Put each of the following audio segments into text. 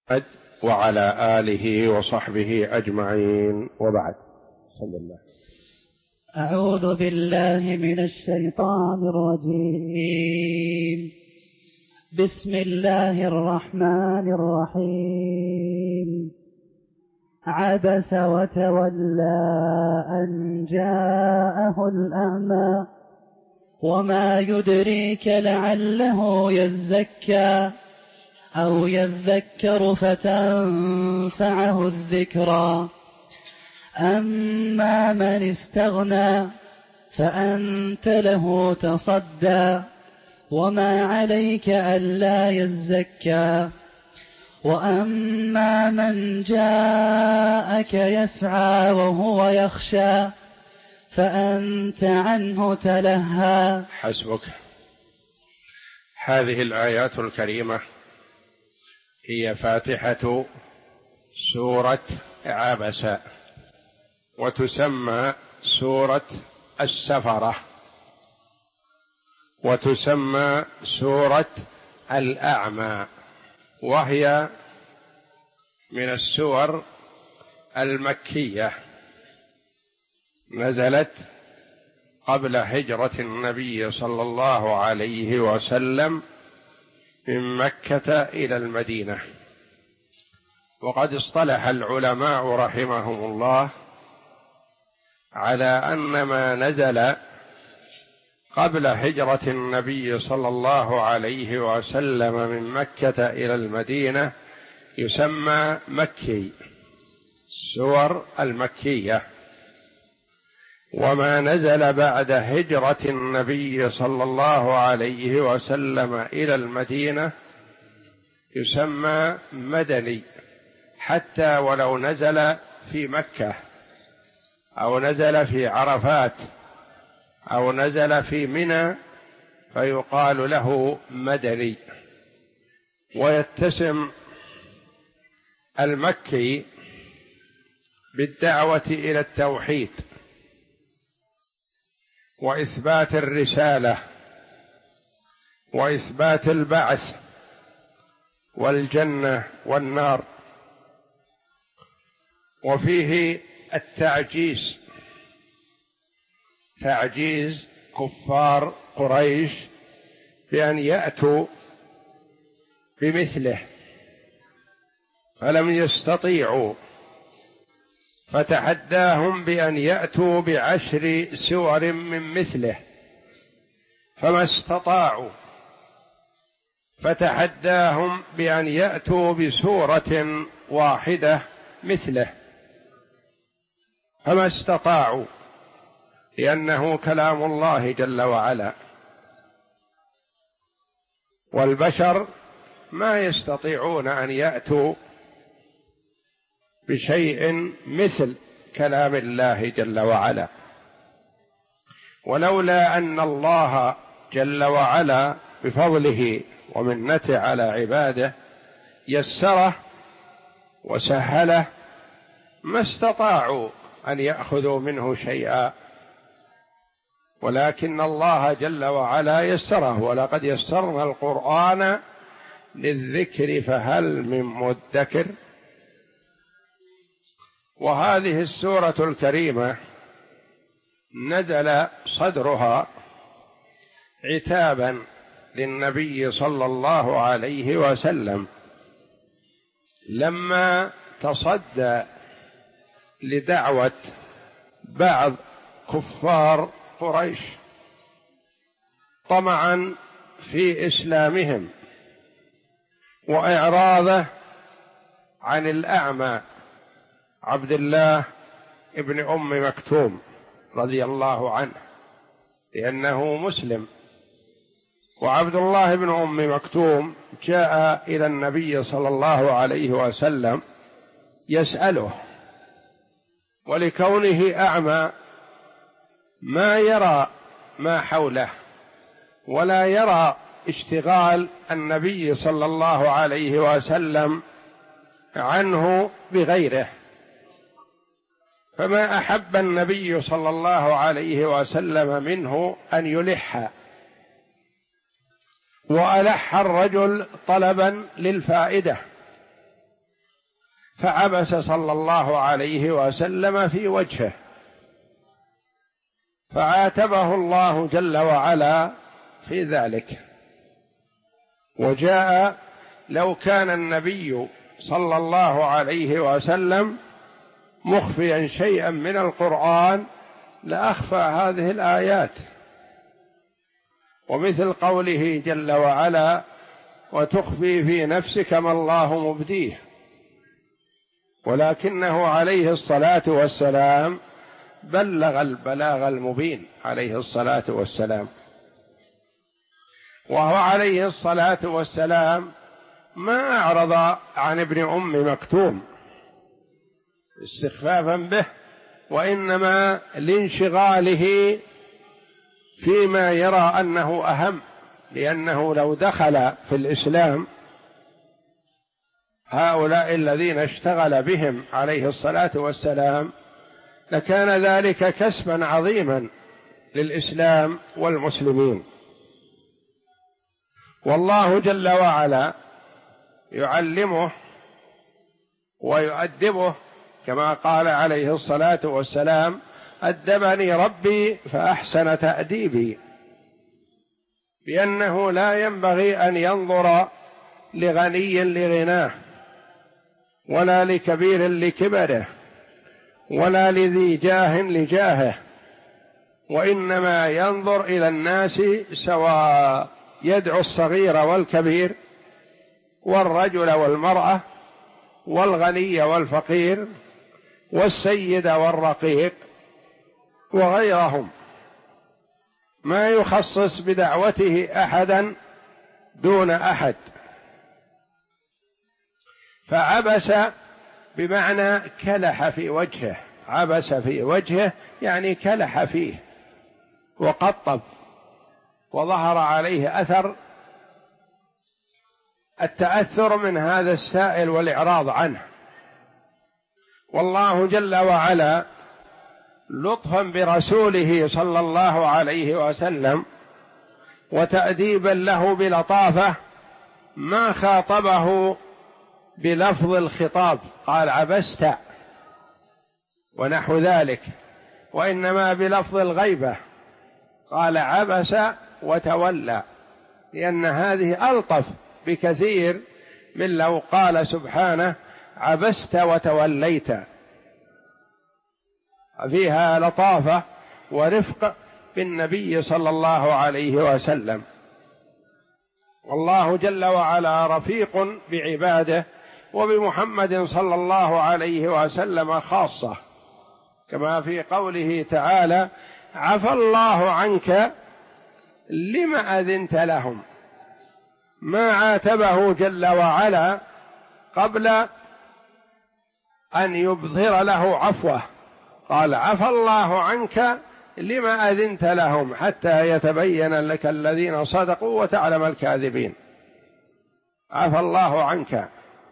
وعلى آله وصحبه أجمعين، وبعد. صلى الله. أعوذ بالله من الشيطان الرجيم. بسم الله الرحمن الرحيم. عبس وتولى أن جاءه الأعمى وما يدريك لعله يزكى أو يذكر فتنفعه الذكرى. أما من استغنى فأنت له تصدى وما عليك ألا يزكى. وأما من جاءك يسعى وهو يخشى فأنت عنه تلهى. حسبك. هذه الآيات الكريمة هي فاتحة سورة عبس، وتسمى سورة السفرة، وتسمى سورة الأعمى، وهي من السور المكية، نزلت قبل هجرة النبي صلى الله عليه وسلم من مكة إلى المدينة. وقد اصطلح العلماء رحمهم الله على أن ما نزل قبل هجرة النبي صلى الله عليه وسلم من مكة إلى المدينة يسمى مكي، السور المكية. وما نزل بعد هجرة النبي صلى الله عليه وسلم إلى المدينة يسمى مدني، حتى ولو نزل في مكة أو نزل في عرفات أو نزل في منى فيقال له مدني. ويتسم المكي بالدعوة إلى التوحيد وإثبات الرسالة وإثبات البعث والجنة والنار، وفيه التعجيز، تعجيز كفار قريش بأن يأتوا بمثله فلم يستطيعوا، فتحداهم بأن يأتوا ب10 سور من مثله فما استطاعوا، فتحداهم بأن يأتوا بسورة واحدة مثله فما استطاعوا، لأنه كلام الله جل وعلا، والبشر ما يستطيعون أن يأتوا بشيء مثل كلام الله جل وعلا. ولولا أن الله جل وعلا بفضله ومنته على عباده يسره وسهله ما استطاعوا أن يأخذوا منه شيئا، ولكن الله جل وعلا يسره. ولقد يسرنا القرآن للذكر فهل من مدكر. وهذه السورة الكريمة نزل صدرها عتابا للنبي صلى الله عليه وسلم لما تصدى لدعوة بعض كفار قريش طمعا في إسلامهم وإعراضه عن الأعمى عبد الله ابن أم مكتوم رضي الله عنه، لأنه مسلم. وعبد الله بن أم مكتوم جاء إلى النبي صلى الله عليه وسلم يسأله، ولكونه أعمى ما يرى ما حوله ولا يرى اشتغال النبي صلى الله عليه وسلم عنه بغيره، فما أحب النبي صلى الله عليه وسلم منه أن يلح، وألح الرجل طلبا للفائدة فعبس صلى الله عليه وسلم في وجهه، فعاتبه الله جل وعلا في ذلك. وجاء لو كان النبي صلى الله عليه وسلم مخفيا شيئا من القرآن لأخفى هذه الآيات، ومثل قوله جل وعلا: وتخفي في نفسك ما الله مبديه، ولكنه عليه الصلاة والسلام بلغ البلاغ المبين عليه الصلاة والسلام. وهو عليه الصلاة والسلام ما أعرض عن ابن أم مكتوم استخفافا به، وإنما لانشغاله فيما يرى أنه أهم، لأنه لو دخل في الإسلام هؤلاء الذين اشتغل بهم عليه الصلاة والسلام لكان ذلك كسبا عظيما للإسلام والمسلمين. والله جل وعلا يعلمه ويؤدبه، كما قال عليه الصلاة والسلام: أدبني ربي فأحسن تأديبي، بأنه لا ينبغي أن ينظر لغني لغناه، ولا لكبير لكبره، ولا لذي جاه لجاهه، وإنما ينظر إلى الناس سواء، يدعو الصغير والكبير، والرجل والمرأة، والغني والفقير، والسيد والرقيق وغيرهم، ما يخصص بدعوته أحدا دون أحد. فعبس بمعنى كلح في وجهه، عبس في وجهه يعني كلح فيه وقطب، وظهر عليه أثر التأثر من هذا السائل والإعراض عنه. والله جل وعلا لطفا برسوله صلى الله عليه وسلم وتأديبا له بلطافة ما خاطبه بلفظ الخطاب قال عبست ونحو ذلك، وإنما بلفظ الغيبة قال عبس وتولى، لأن هذه ألطف بكثير من لو قال سبحانه عبست وتوليت، فيها لطافة ورفق بالنبي صلى الله عليه وسلم. والله جل وعلا رفيق بعباده، وبمحمد صلى الله عليه وسلم خاصة، كما في قوله تعالى: عفى الله عنك لم أذنت لهم، ما عاتبه جل وعلا قبل أن يبظهر له عفوه، قال: عفى الله عنك لم أذنت لهم حتى يتبين لك الذين صدقوا وتعلم الكاذبين. عفى الله عنك.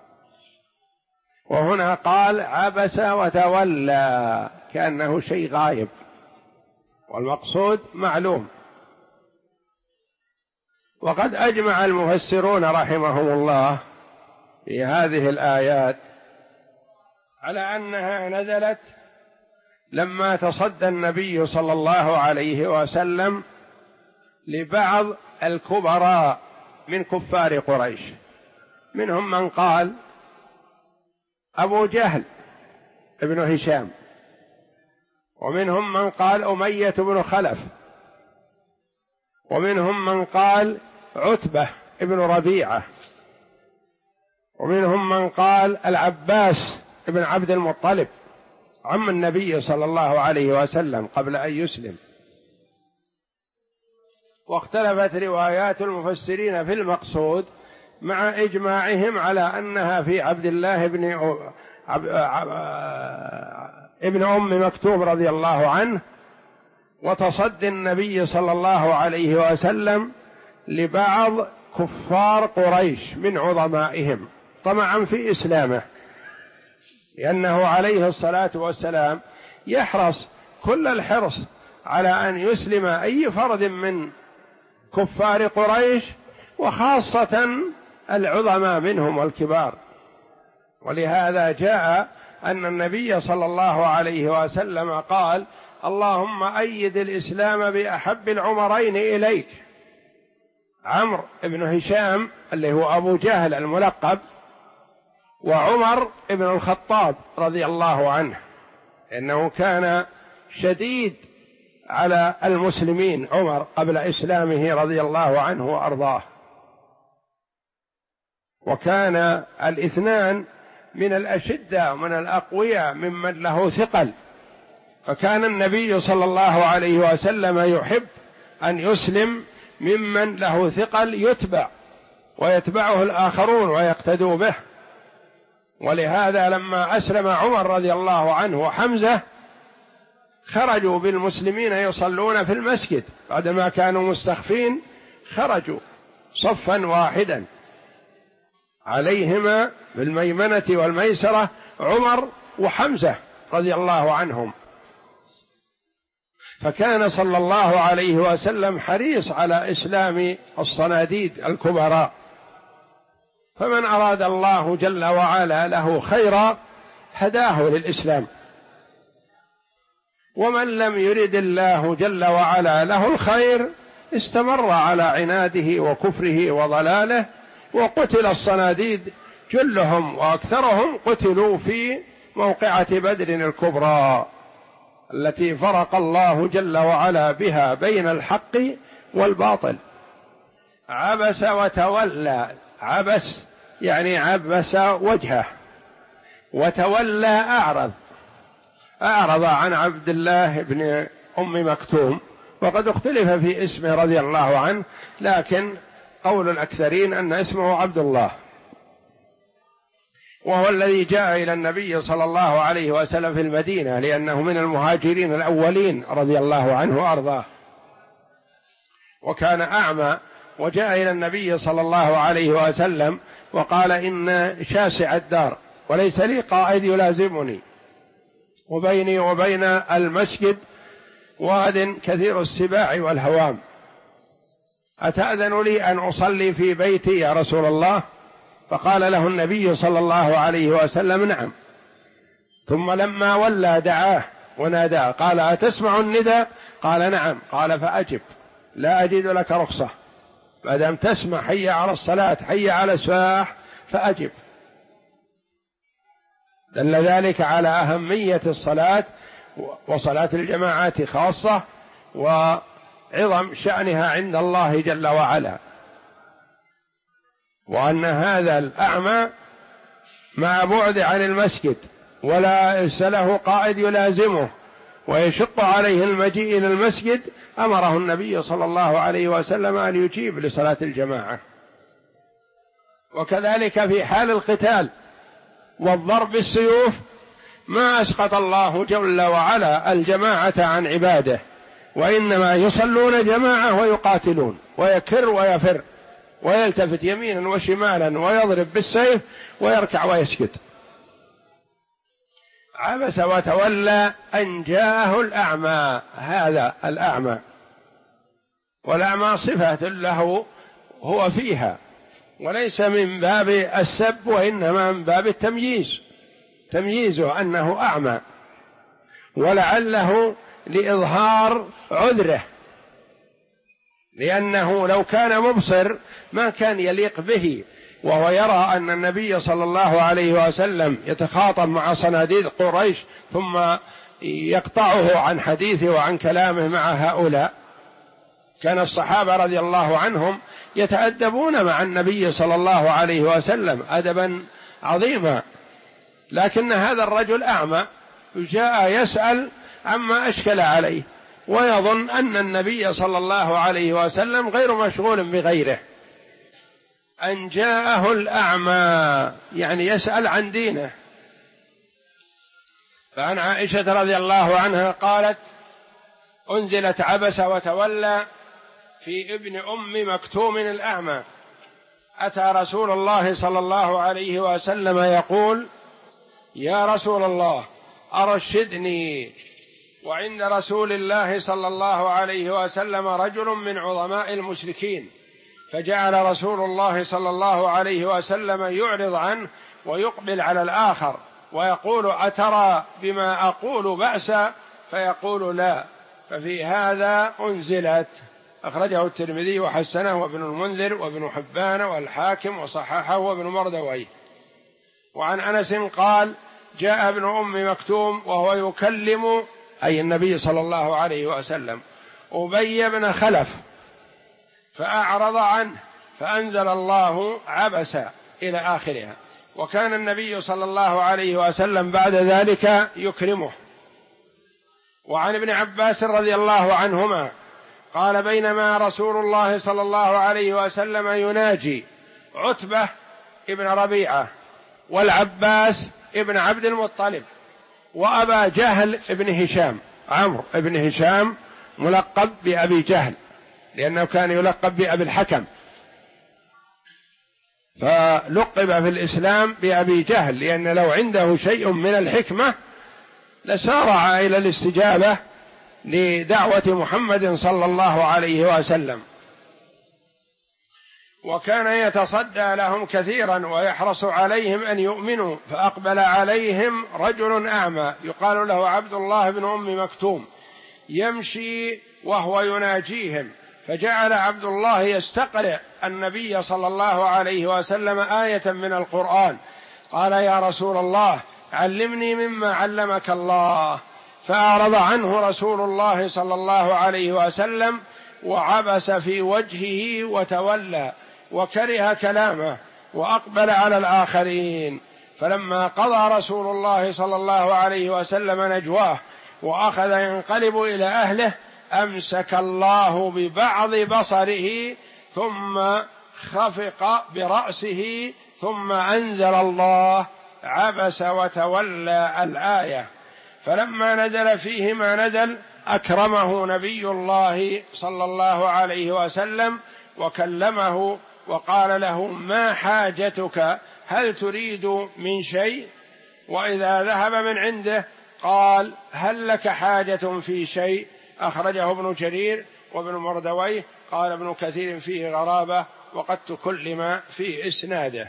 وهنا قال عبس وتولى كأنه شيء غايب، والمقصود معلوم. وقد أجمع المفسرون رحمهم الله في هذه الآيات على أنها نزلت لما تصدى النبي صلى الله عليه وسلم لبعض الكبراء من كفار قريش، منهم من قال أبو جهل ابن هشام، ومنهم من قال أمية بن خلف، ومنهم من قال عتبة ابن ربيعة، ومنهم من قال العباس ابن عبد المطلب عم النبي صلى الله عليه وسلم قبل أن يسلم. واختلفت روايات المفسرين في المقصود مع إجماعهم على أنها في عبد الله ابن أم مكتوم رضي الله عنه، وتصدي النبي صلى الله عليه وسلم لبعض كفار قريش من عظمائهم طمعا في إسلامه، لأنه عليه الصلاة والسلام يحرص كل الحرص على أن يسلم أي فرد من كفار قريش، وخاصة العظماء منهم والكبار. ولهذا جاء أن النبي صلى الله عليه وسلم قال: اللهم أيد الإسلام بأحب العمرين إليك، عمرو بن هشام اللي هو أبو جهل الملقب، وعمر بن الخطاب رضي الله عنه، إنه كان شديد على المسلمين عمر قبل إسلامه رضي الله عنه وأرضاه. وكان الاثنان من الأشدة من الأقوياء ممن له ثقل، فكان النبي صلى الله عليه وسلم يحب أن يسلم ممن له ثقل يتبع ويتبعه الآخرون ويقتدوا به. ولهذا لما أسلم عمر رضي الله عنه وحمزة خرجوا بالمسلمين يصلون في المسجد بعدما كانوا مستخفين، خرجوا صفا واحدا عليهما بالميمنة والميسرة عمر وحمزة رضي الله عنهم. فكان صلى الله عليه وسلم حريص على إسلام الصناديد الكبراء، فمن أراد الله جل وعلا له خيرا هداه للإسلام، ومن لم يرد الله جل وعلا له الخير استمر على عناده وكفره وضلاله، وقتل الصناديد جلهم وأكثرهم قتلوا في موقعة بدر الكبرى التي فرق الله جل وعلا بها بين الحق والباطل. عبس وتولى، عبس يعني عبس وجهه، وتولى أعرض عن عبد الله بن أم مكتوم، وقد اختلف في اسمه رضي الله عنه، لكن قول الأكثرين أن اسمه عبد الله، وهو الذي جاء إلى النبي صلى الله عليه وسلم في المدينة لأنه من المهاجرين الأولين رضي الله عنه وأرضاه، وكان أعمى، وجاء إلى النبي صلى الله عليه وسلم وقال: إن شاسع الدار وليس لي قائد يلازمني، وبيني وبين المسجد واد كثير السباع والهوام، أتأذن لي أن أصلي في بيتي يا رسول الله؟ فقال له النبي صلى الله عليه وسلم: نعم. ثم لما ولى دعاه وناداه قال: أتسمع النداء؟ قال: نعم. قال: فأجب، لا أجد لك رخصة، ما دام تسمع حي على الصلاة حي على السلاح فأجب. دل ذلك على أهمية الصلاة وصلاة الجماعات خاصة، وعظم شأنها عند الله جل وعلا، وأن هذا الأعمى مع بعد عن المسجد ولا له قائد يلازمه ويشق عليه المجيء إلى المسجد، أمره النبي صلى الله عليه وسلم أن يجيب لصلاة الجماعة. وكذلك في حال القتال والضرب بالسيوف ما أسقط الله جل وعلا الجماعة عن عباده، وإنما يصلون جماعة ويقاتلون، ويكر ويفر ويلتفت يمينا وشمالا ويضرب بالسيف ويركع ويسكت. عبس وتولى أن جاءه الأعمى، هذا الأعمى، والأعمى صفة له هو فيها، وليس من باب السب وإنما من باب التمييز، تمييزه أنه أعمى، ولعله لإظهار عذره، لأنه لو كان مبصر ما كان يليق به، وهو يرى أن النبي صلى الله عليه وسلم يتخاطب مع صناديد قريش ثم يقطعه عن حديثه وعن كلامه مع هؤلاء. كان الصحابة رضي الله عنهم يتأدبون مع النبي صلى الله عليه وسلم أدبا عظيما، لكن هذا الرجل أعمى جاء يسأل عما أشكل عليه، ويظن أن النبي صلى الله عليه وسلم غير مشغول بغيره. أن جاءه الأعمى يعني يسأل عن دينه. فعن عائشة رضي الله عنها قالت: أنزلت عبس وتولى في ابن أم مكتوم الأعمى، أتى رسول الله صلى الله عليه وسلم يقول: يا رسول الله أرشدني. وعند رسول الله صلى الله عليه وسلم رجل من عظماء المشركين، فجعل رسول الله صلى الله عليه وسلم يعرض عنه ويقبل على الآخر ويقول أترى بما أقول بأسا؟ فيقول لا. ففي هذا أنزلت. أخرجه الترمذي وحسنه وابن المنذر وابن حبان والحاكم وصححه وابن مردويه. وعن أنس قال جاء ابن أم مكتوم وهو يكلم أي النبي صلى الله عليه وسلم أبي بن خلف فأعرض عنه فأنزل الله عبس إلى آخرها. وكان النبي صلى الله عليه وسلم بعد ذلك يكرمه. وعن ابن عباس رضي الله عنهما قال بينما رسول الله صلى الله عليه وسلم يناجي عتبة ابن ربيعة والعباس ابن عبد المطلب وأبا جهل ابن هشام، عمرو ابن هشام ملقب بأبي جهل لأنه كان يلقب بأبي الحكم، فلقب في الإسلام بأبي جهل، لأن لو عنده شيء من الحكمة لسارع إلى الاستجابة لدعوة محمد صلى الله عليه وسلم. وكان يتصدى لهم كثيرا ويحرص عليهم أن يؤمنوا. فأقبل عليهم رجل أعمى يقال له عبد الله بن أم مكتوم يمشي وهو يناجيهم، فجعل عبد الله يستقرئ النبي صلى الله عليه وسلم آية من القرآن. قال يا رسول الله علمني مما علمك الله. فأعرض عنه رسول الله صلى الله عليه وسلم وعبس في وجهه وتولى وكره كلامه وأقبل على الآخرين. فلما قضى رسول الله صلى الله عليه وسلم نجواه وأخذ ينقلب إلى أهله أمسك الله ببعض بصره ثم خفق برأسه ثم أنزل الله عبس وتولى الآية. فلما نزل فيه ما نزل أكرمه نبي الله صلى الله عليه وسلم وكلمه وقال له ما حاجتك؟ هل تريد من شيء؟ وإذا ذهب من عنده قال هل لك حاجة في شيء؟ أخرجه ابن جرير وابن مردويه. قال ابن كثير فيه غرابة وقد تكلم في إسناده.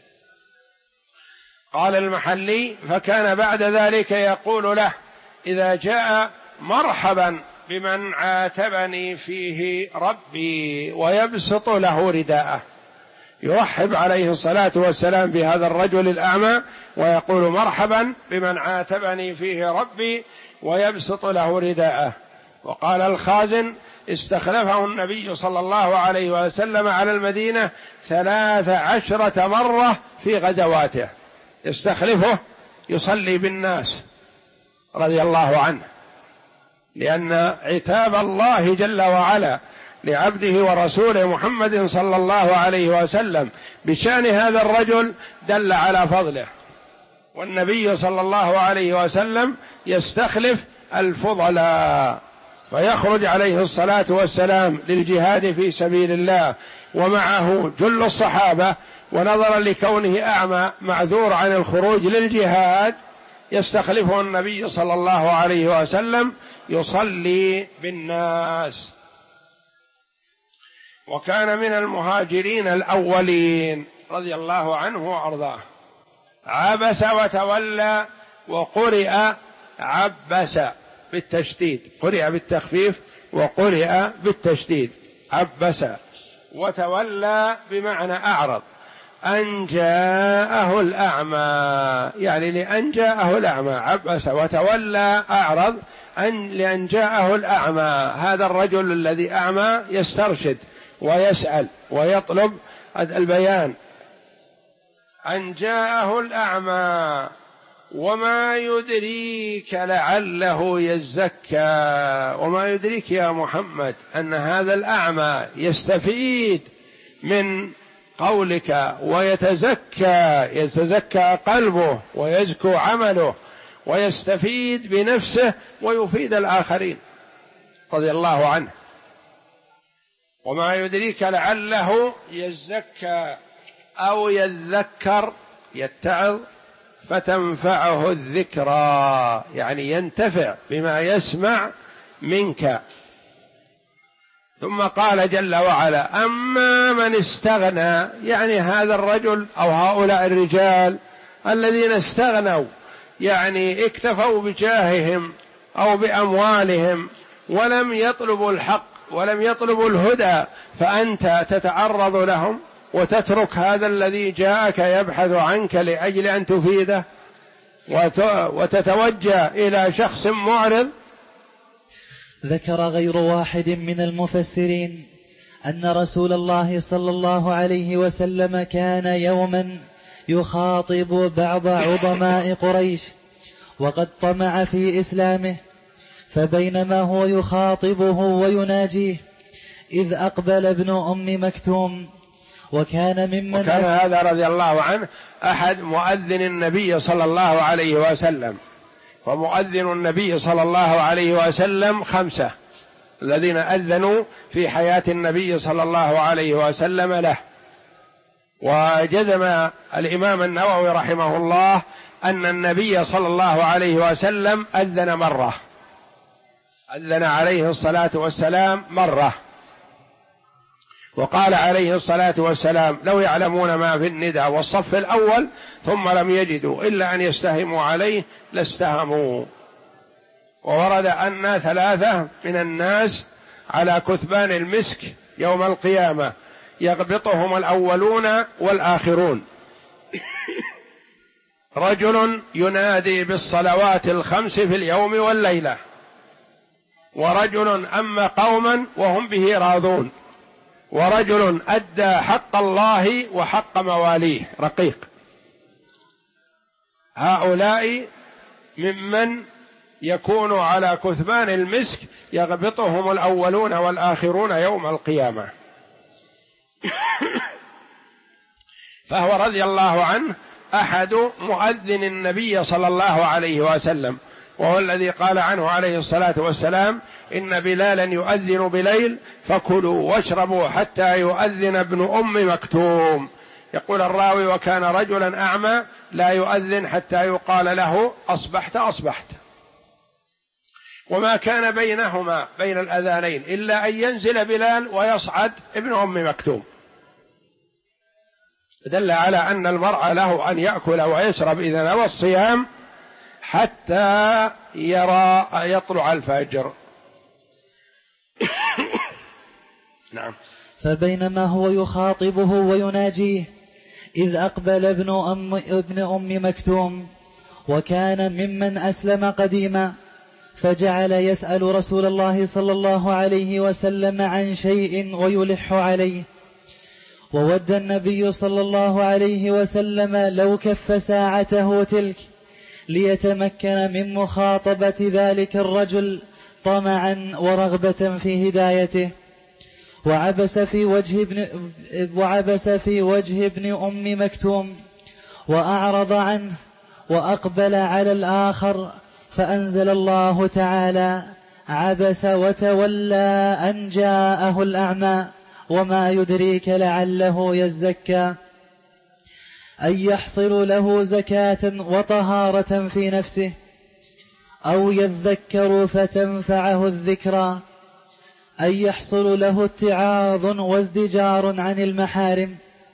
قال المحلي فكان بعد ذلك يقول له إذا جاء مرحبا بمن عاتبني فيه ربي، ويبسط له رداءه، يرحب عليه الصلاة والسلام بهذا الرجل الأعمى ويقول مرحبا بمن عاتبني فيه ربي ويبسط له رداءه. وقال الخازن استخلفه النبي صلى الله عليه وسلم على المدينة 13 مرة في غزواته، يستخلفه يصلي بالناس رضي الله عنه، لأن عتاب الله جل وعلا لعبده ورسوله محمد صلى الله عليه وسلم بشأن هذا الرجل دل على فضله. والنبي صلى الله عليه وسلم يستخلف الفضلاء فيخرج عليه الصلاة والسلام للجهاد في سبيل الله ومعه جل الصحابة، ونظرا لكونه أعمى معذور عن الخروج للجهاد يستخلفه النبي صلى الله عليه وسلم يصلي بالناس. وكان من المهاجرين الأولين رضي الله عنه وأرضاه. عبس وتولى، وقرئ عبس بالتشديد، قرئ بالتخفيف وقرئ بالتشديد. عبس وتولى بمعنى أعرض، أن جاءه الأعمى، يعني لأن جاءه الأعمى. عبس وتولى أعرض لأن جاءه الأعمى. هذا الرجل الذي أعمى يسترشد ويسأل ويطلب البيان. أن جاءه الأعمى وما يدريك لعله يزكى. وما يدريك يا محمد أن هذا الأعمى يستفيد من قولك يتزكى قلبه ويزكو عمله ويستفيد بنفسه ويفيد الآخرين رضي الله عنه. وما يدريك لعله يزكى أو يذكر، يتعظ فتنفعه الذكرى، يعني ينتفع بما يسمع منك. ثم قال جل وعلا أما من استغنى، يعني هذا الرجل أو هؤلاء الرجال الذين استغنوا يعني اكتفوا بجاههم أو بأموالهم ولم يطلبوا الحق ولم يطلبوا الهدى، فأنت تتعرض لهم وتترك هذا الذي جاءك يبحث عنك لأجل أن تفيده وتتوجه إلى شخص معرض. ذكر غير واحد من المفسرين أن رسول الله صلى الله عليه وسلم كان يوما يخاطب بعض عظماء قريش وقد طمع في إسلامه، فبينما هو يخاطبه ويناجيه إذ أقبل ابن أم مكتوم وكان هذا رضي الله عنه أحد مؤذن النبي صلى الله عليه وسلم، ومؤذن النبي صلى الله عليه وسلم 5 الذين أذنوا في حياة النبي صلى الله عليه وسلم له. وجزم الإمام النووي رحمه الله أن النبي صلى الله عليه وسلم أذن مرة، أذن عليه الصلاة والسلام مرة، وقال عليه الصلاة والسلام لو يعلمون ما في الندى والصف الأول ثم لم يجدوا إلا أن يستهموا عليه لاستهموا. وورد أن 3 من الناس على كثبان المسك يوم القيامة يغبطهم الأولون والآخرون، رجل ينادي بالصلوات 5 في اليوم والليلة، ورجل أما قوما وهم به راضون، ورجل أدى حق الله وحق مواليه رقيق. هؤلاء ممن يكون على كثبان المسك يغبطهم الأولون والآخرون يوم القيامة. فهو رضي الله عنه أحد مؤذن النبي صلى الله عليه وسلم، وهو الذي قال عنه عليه الصلاة والسلام إن بلالا يؤذن بليل فكلوا واشربوا حتى يؤذن ابن أم مكتوم. يقول الراوي وكان رجلا أعمى لا يؤذن حتى يقال له أصبحت أصبحت، وما كان بينهما بين الأذانين إلا أن ينزل بلال ويصعد ابن أم مكتوم، دل على أن المرء له أن يأكل ويشرب إذا نوى الصيام حتى يرى يطلع الفجر. نعم. فبينما هو يخاطبه ويناجيه إذ أقبل ابن أم مكتوم وكان ممن أسلم قديما، فجعل يسأل رسول الله صلى الله عليه وسلم عن شيء ويلح عليه، وود النبي صلى الله عليه وسلم لو كف ساعته تلك ليتمكن من مخاطبة ذلك الرجل طمعا ورغبة في هدايته. وعبس في وجه ابن أم مكتوم وأعرض عنه وأقبل على الآخر، فأنزل الله تعالى عبس وتولى أن جاءه الأعمى وما يدريك لعله يزكى، أن يحصل له زكاة وطهارة في نفسه أو يذكر فتنفعه الذكرى، أن يحصل له اتعاظ وازدجار عن المحارم.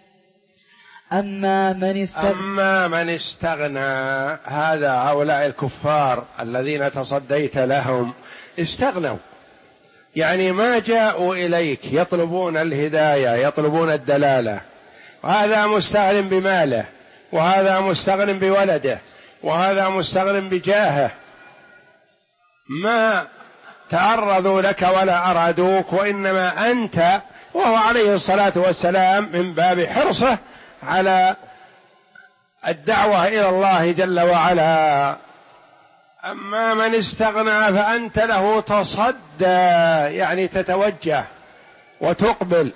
أما من استغنى هذا هؤلاء الكفار الذين تصديت لهم استغنوا، يعني ما جاءوا إليك يطلبون الهداية يطلبون الدلالة، وهذا مستغن بماله، وهذا مستغن بولده، وهذا مستغن بجاهه، ما تعرضوا لك ولا أرادوك، وإنما أنت. وهو عليه الصلاة والسلام من باب حرصه على الدعوة إلى الله جل وعلا. أما من استغنى فأنت له تصدى، يعني تتوجه وتقبل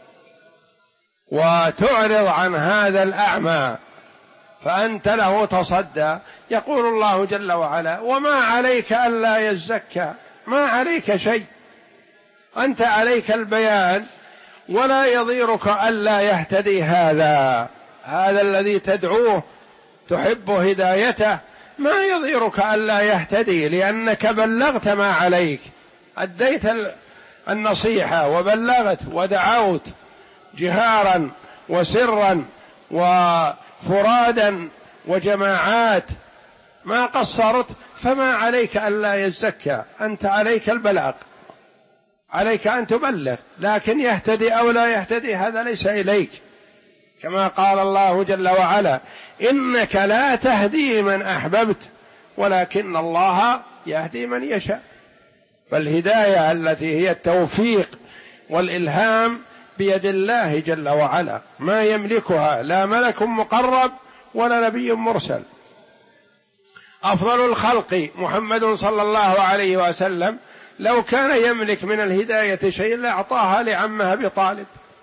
وتعرض عن هذا الأعمى، فأنت له تصدى. يقول الله جل وعلا وما عليك ألا يزكى، ما عليك شيء، أنت عليك البيان، ولا يضيرك ألا يهتدي هذا الذي تدعوه تحب هدايته، ما يضيرك ألا يهتدي، لأنك بلغت ما عليك، أديت النصيحة وبلغت ودعوت جهارا وسرا وفرادا وجماعات ما قصرت، فما عليك ألا يزكى، أنت عليك البلاغ، عليك أن تبلغ، لكن يهتدي أو لا يهتدي هذا ليس إليك، كما قال الله جل وعلا: إنك لا تهدي من أحببت ولكن الله يهدي من يشاء. فالهداية التي هي التوفيق والإلهام بيد الله جل وعلا، ما يملكها لا ملك مقرب ولا نبي مرسل. أفضل الخلق محمد صلى الله عليه وسلم لو كان يملك من الهداية شيء لأعطاها لعمه أبي طالب،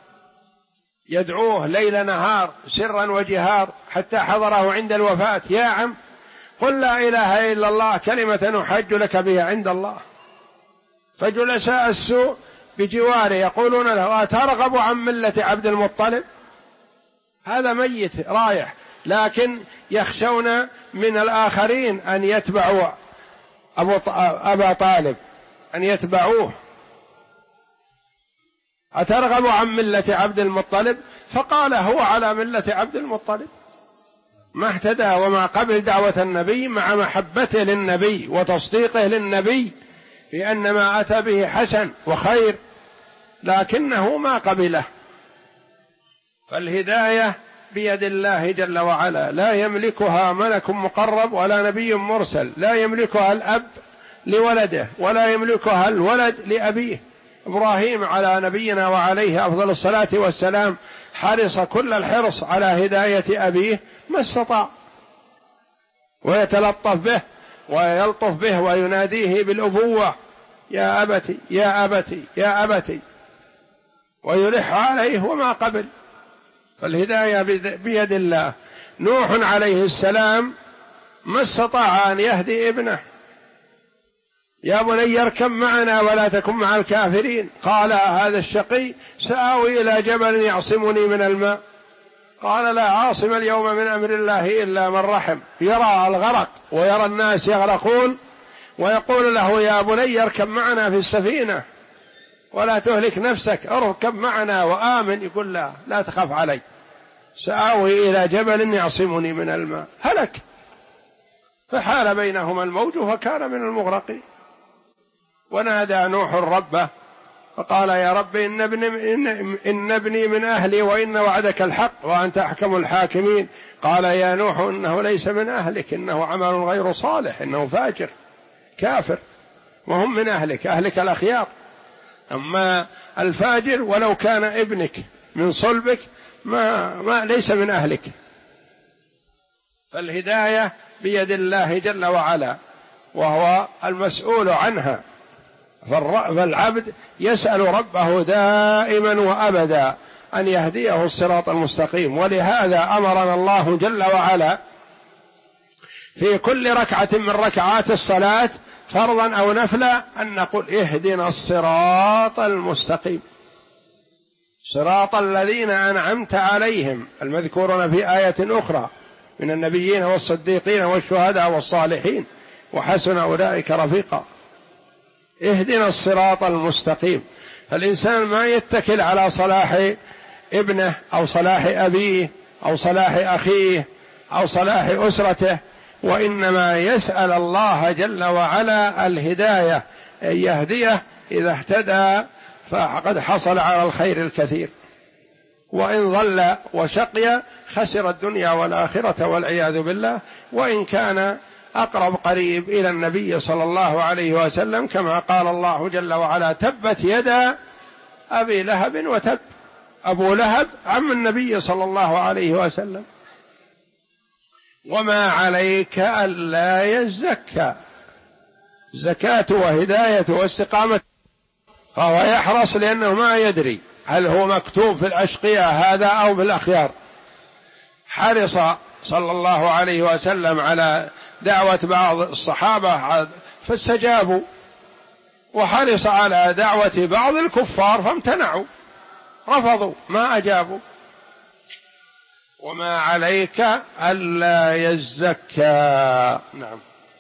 يدعوه ليل نهار سرا وجهار حتى حضره عند الوفاة: يا عم قل لا إله إلا الله كلمة أحج لك بها عند الله. فجلساء السوء بجواره يقولون له: أترغب عن ملة عبد المطلب؟ هذا ميت رايح، لكن يخشون من الآخرين أن يتبعوا أبا طالب، أن يتبعوه. أترغب عن ملة عبد المطلب؟ فقال: هو على ملة عبد المطلب، ما اهتدى وما قبل دعوة النبي مع محبته للنبي وتصديقه للنبي في أن ما أتى به حسن وخير، لكنه ما قبله. فالهداية بيد الله جل وعلا، لا يملكها ملك مقرب ولا نبي مرسل، لا يملكها الأب لولده ولا يملكها الولد لأبيه. إبراهيم على نبينا وعليه أفضل الصلاة والسلام حرص كل الحرص على هداية أبيه ما استطاع، ويتلطف به ويلطف به ويناديه بالأبوة: يا أبتي يا أبتي يا أبتي، ويلح عليه وما قبل. فالهداية بيد الله. نوح عليه السلام ما استطاع أن يهدي ابنه: يا بني اركب معنا ولا تكن مع الكافرين. قال: هذا الشقي سآوي إلى جبل يعصمني من الماء. قال: لا عاصم اليوم من أمر الله إلا من رحم. يرى الغرق ويرى الناس يغرقون ويقول له: يا بني اركب معنا في السفينة ولا تهلك نفسك، اركب معنا وآمن. يقول: لا تخف علي، سآوي إلى جبل يعصمني من الماء. هلك، فحال بينهما الموج فكان من المغرقين. ونادى نوح ربه فقال: يا رب إن ابني من أهلي وإن وعدك الحق وأنت أحكم الحاكمين. قال: يا نوح إنه ليس من أهلك، إنه عمل غير صالح، إنه فاجر كافر، وهم من أهلك الأخيار. أما الفاجر ولو كان ابنك من صلبك ما ليس من أهلك. فالهداية بيد الله جل وعلا، وهو المسؤول عنها. فالعبد يسأل ربه دائما وأبدا أن يهديه الصراط المستقيم. ولهذا أمرنا الله جل وعلا في كل ركعة من ركعات الصلاة فرضا أو نفلا أن نقول: اهدنا الصراط المستقيم، صراط الذين أنعمت عليهم، المذكورون في آية أخرى من النبيين والصديقين والشهداء والصالحين وحسن أولئك رفيقا. اهدنا الصراط المستقيم. فالإنسان ما يتكل على صلاح ابنه أو صلاح أبيه أو صلاح أخيه أو صلاح أسرته، وإنما يسأل الله جل وعلا الهداية، أن يهديه. إذا اهتدى فقد حصل على الخير الكثير، وإن ضل وشقي خسر الدنيا والآخرة والعياذ بالله. وإن كان أقرب قريب إلى النبي صلى الله عليه وسلم، كما قال الله جل وعلا: تبت يدا أبي لهب وتب. أبو لهب عم النبي صلى الله عليه وسلم. وما عليك ألا يزكى، زكاة وهداية واستقامة. فهو يحرص لأنه ما يدري هل هو مكتوب في الأشقياء هذا أو في الأخيار. حرص صلى الله عليه وسلم على دعوة بعض الصحابة فاستجابوا، وحرص على دعوة بعض الكفار فامتنعوا، رفضوا ما أجابوا. وما عليك ألا يزكى. نعم.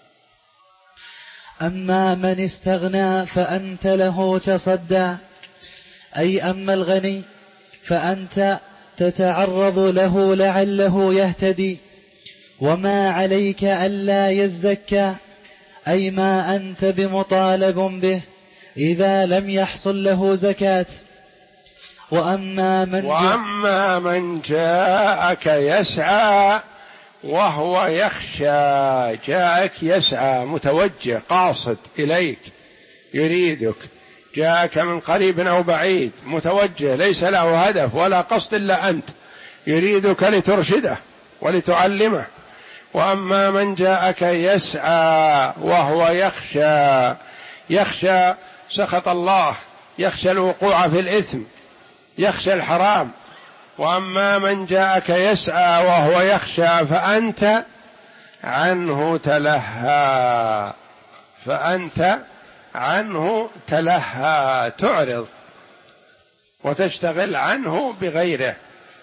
أما من استغنى فأنت له تصدى، أي أما الغني فأنت تتعرض له لعله يهتدي، وما عليك ألا يزكى، أي ما أنت بمطالب به إذا لم يحصل له زكاة. وأما من جاءك يسعى وهو يخشى، جاءك يسعى متوجه قاصد إليك يريدك، جاءك من قريب أو بعيد متوجه ليس له هدف ولا قصد إلا أنت، يريدك لترشده ولتعلمه. وأما من جاءك يسعى وهو يخشى سخط الله، يخشى الوقوع في الإثم، يخشى الحرام. وأما من جاءك يسعى وهو يخشى فأنت عنه تلهى، تعرض وتشتغل عنه بغيره.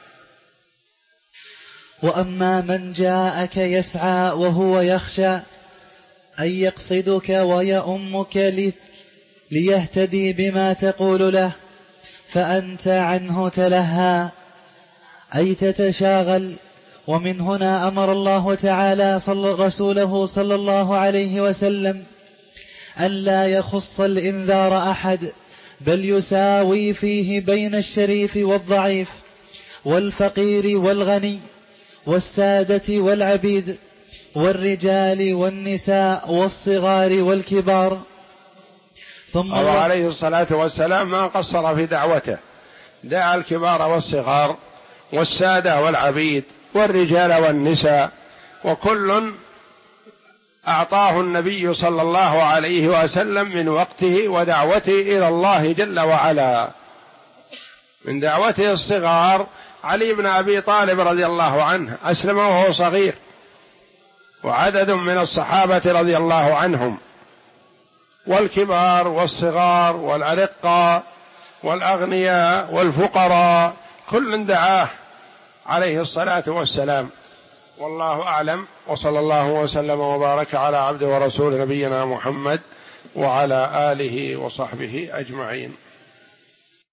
وأما من جاءك يسعى وهو يخشى، أي يقصدك ويؤمك ليهتدي بما تقول له، فأنت عنه تلهى، أي تتشاغل. ومن هنا أمر الله تعالى رسوله صلى الله عليه وسلم أن لا يخص الإنذار أحد، بل يساوي فيه بين الشريف والضعيف، والفقير والغني، والسادة والعبيد، والرجال والنساء، والصغار والكبار. ثم عليه الصلاة والسلام ما قصر في دعوته، دعا الكبار والصغار والسادة والعبيد والرجال والنساء، وكل أعطاه النبي صلى الله عليه وسلم من وقته ودعوته إلى الله جل وعلا. من دعوته الصغار علي بن أبي طالب رضي الله عنه أسلم وهو صغير، وعدد من الصحابة رضي الله عنهم، والكبار والصغار والأرقاء والأغنياء والفقراء، كل دعاه عليه الصلاة والسلام. والله أعلم، وصلى الله وسلم وبارك على عبد ورسول نبينا محمد وعلى آله وصحبه أجمعين.